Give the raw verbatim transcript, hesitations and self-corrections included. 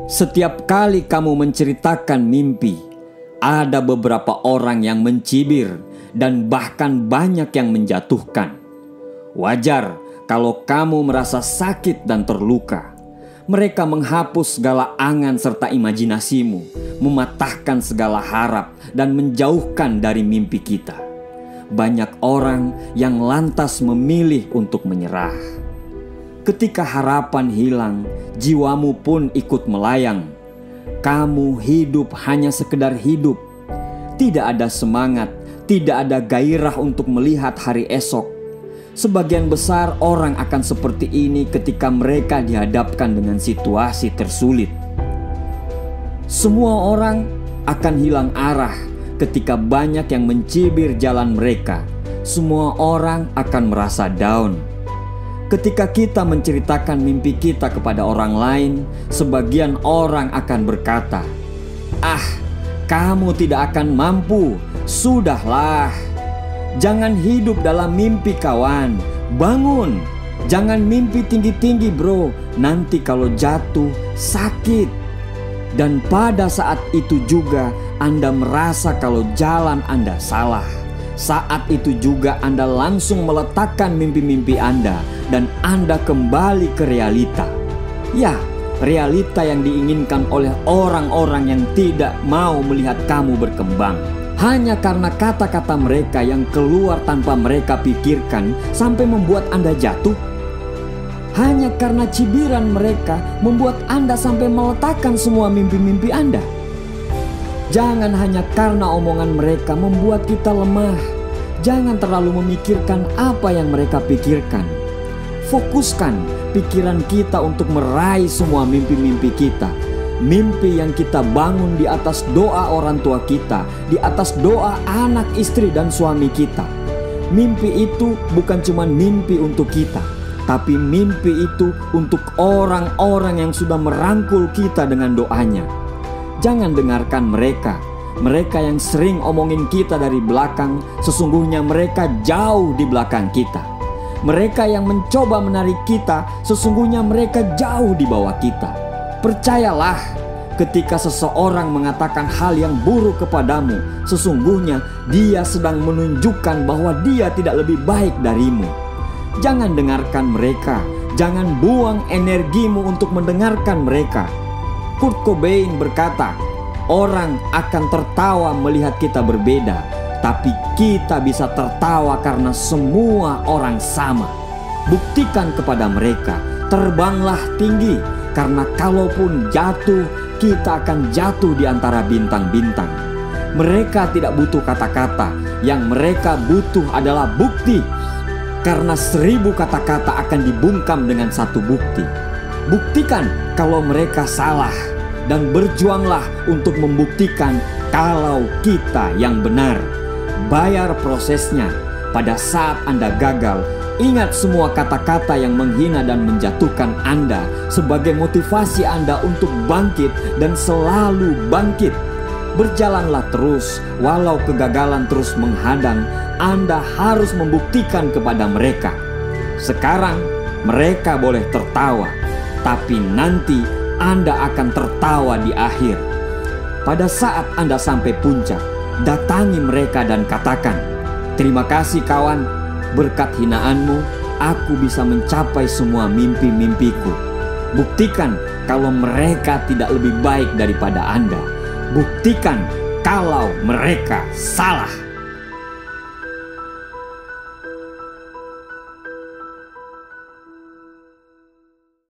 Setiap kali kamu menceritakan mimpi, ada beberapa orang yang mencibir dan bahkan banyak yang menjatuhkan. Wajar kalau kamu merasa sakit dan terluka. Mereka menghapus segala angan serta imajinasimu, mematahkan segala harap dan menjauhkan dari mimpi kita. Banyak orang yang lantas memilih untuk menyerah. Ketika harapan hilang, jiwamu pun ikut melayang. Kamu hidup hanya sekedar hidup. Tidak ada semangat, tidak ada gairah untuk melihat hari esok. Sebagian besar orang akan seperti ini ketika mereka dihadapkan dengan situasi tersulit. Semua orang akan hilang arah ketika banyak yang mencibir jalan mereka. Semua orang akan merasa down. Ketika kita menceritakan mimpi kita kepada orang lain, sebagian orang akan berkata, "Ah, kamu tidak akan mampu, sudahlah. Jangan hidup dalam mimpi kawan, bangun. Jangan mimpi tinggi-tinggi bro, nanti kalau jatuh sakit." Dan pada saat itu juga Anda merasa kalau jalan Anda salah. Saat itu juga Anda langsung meletakkan mimpi-mimpi Anda dan Anda kembali ke realita. Ya, realita yang diinginkan oleh orang-orang yang tidak mau melihat kamu berkembang. Hanya karena kata-kata mereka yang keluar tanpa mereka pikirkan sampai membuat Anda jatuh. Hanya karena cibiran mereka membuat Anda sampai meletakkan semua mimpi-mimpi Anda. Jangan hanya karena omongan mereka membuat kita lemah. Jangan terlalu memikirkan apa yang mereka pikirkan. Fokuskan pikiran kita untuk meraih semua mimpi-mimpi kita. Mimpi yang kita bangun di atas doa orang tua kita, di atas doa anak, istri, dan suami kita. Mimpi itu bukan cuma mimpi untuk kita, tapi mimpi itu untuk orang-orang yang sudah merangkul kita dengan doanya. Jangan dengarkan mereka. Mereka yang sering omongin kita dari belakang, sesungguhnya mereka jauh di belakang kita. Mereka yang mencoba menarik kita, sesungguhnya mereka jauh di bawah kita. Percayalah, ketika seseorang mengatakan hal yang buruk kepadamu, sesungguhnya dia sedang menunjukkan bahwa dia tidak lebih baik darimu. Jangan dengarkan mereka. Jangan buang energimu untuk mendengarkan mereka. Kurt Cobain berkata, "Orang akan tertawa melihat kita berbeda, tapi kita bisa tertawa karena semua orang sama." Buktikan kepada mereka, terbanglah tinggi, karena kalaupun jatuh, kita akan jatuh di antara bintang-bintang. Mereka tidak butuh kata-kata, yang mereka butuh adalah bukti. Karena seribu kata-kata akan dibungkam dengan satu bukti. Buktikan kalau mereka salah, dan berjuanglah untuk membuktikan kalau kita yang benar. Bayar prosesnya. Pada saat Anda gagal, ingat semua kata-kata yang menghina dan menjatuhkan Anda sebagai motivasi Anda untuk bangkit dan selalu bangkit. Berjalanlah terus, walau kegagalan terus menghadang. Anda harus membuktikan kepada mereka. Sekarang mereka boleh tertawa, tapi nanti Anda akan tertawa di akhir. Pada saat Anda sampai puncak, datangi mereka dan katakan, "Terima kasih kawan, berkat hinaanmu, aku bisa mencapai semua mimpi-mimpiku." Buktikan kalau mereka tidak lebih baik daripada Anda. Buktikan kalau mereka salah.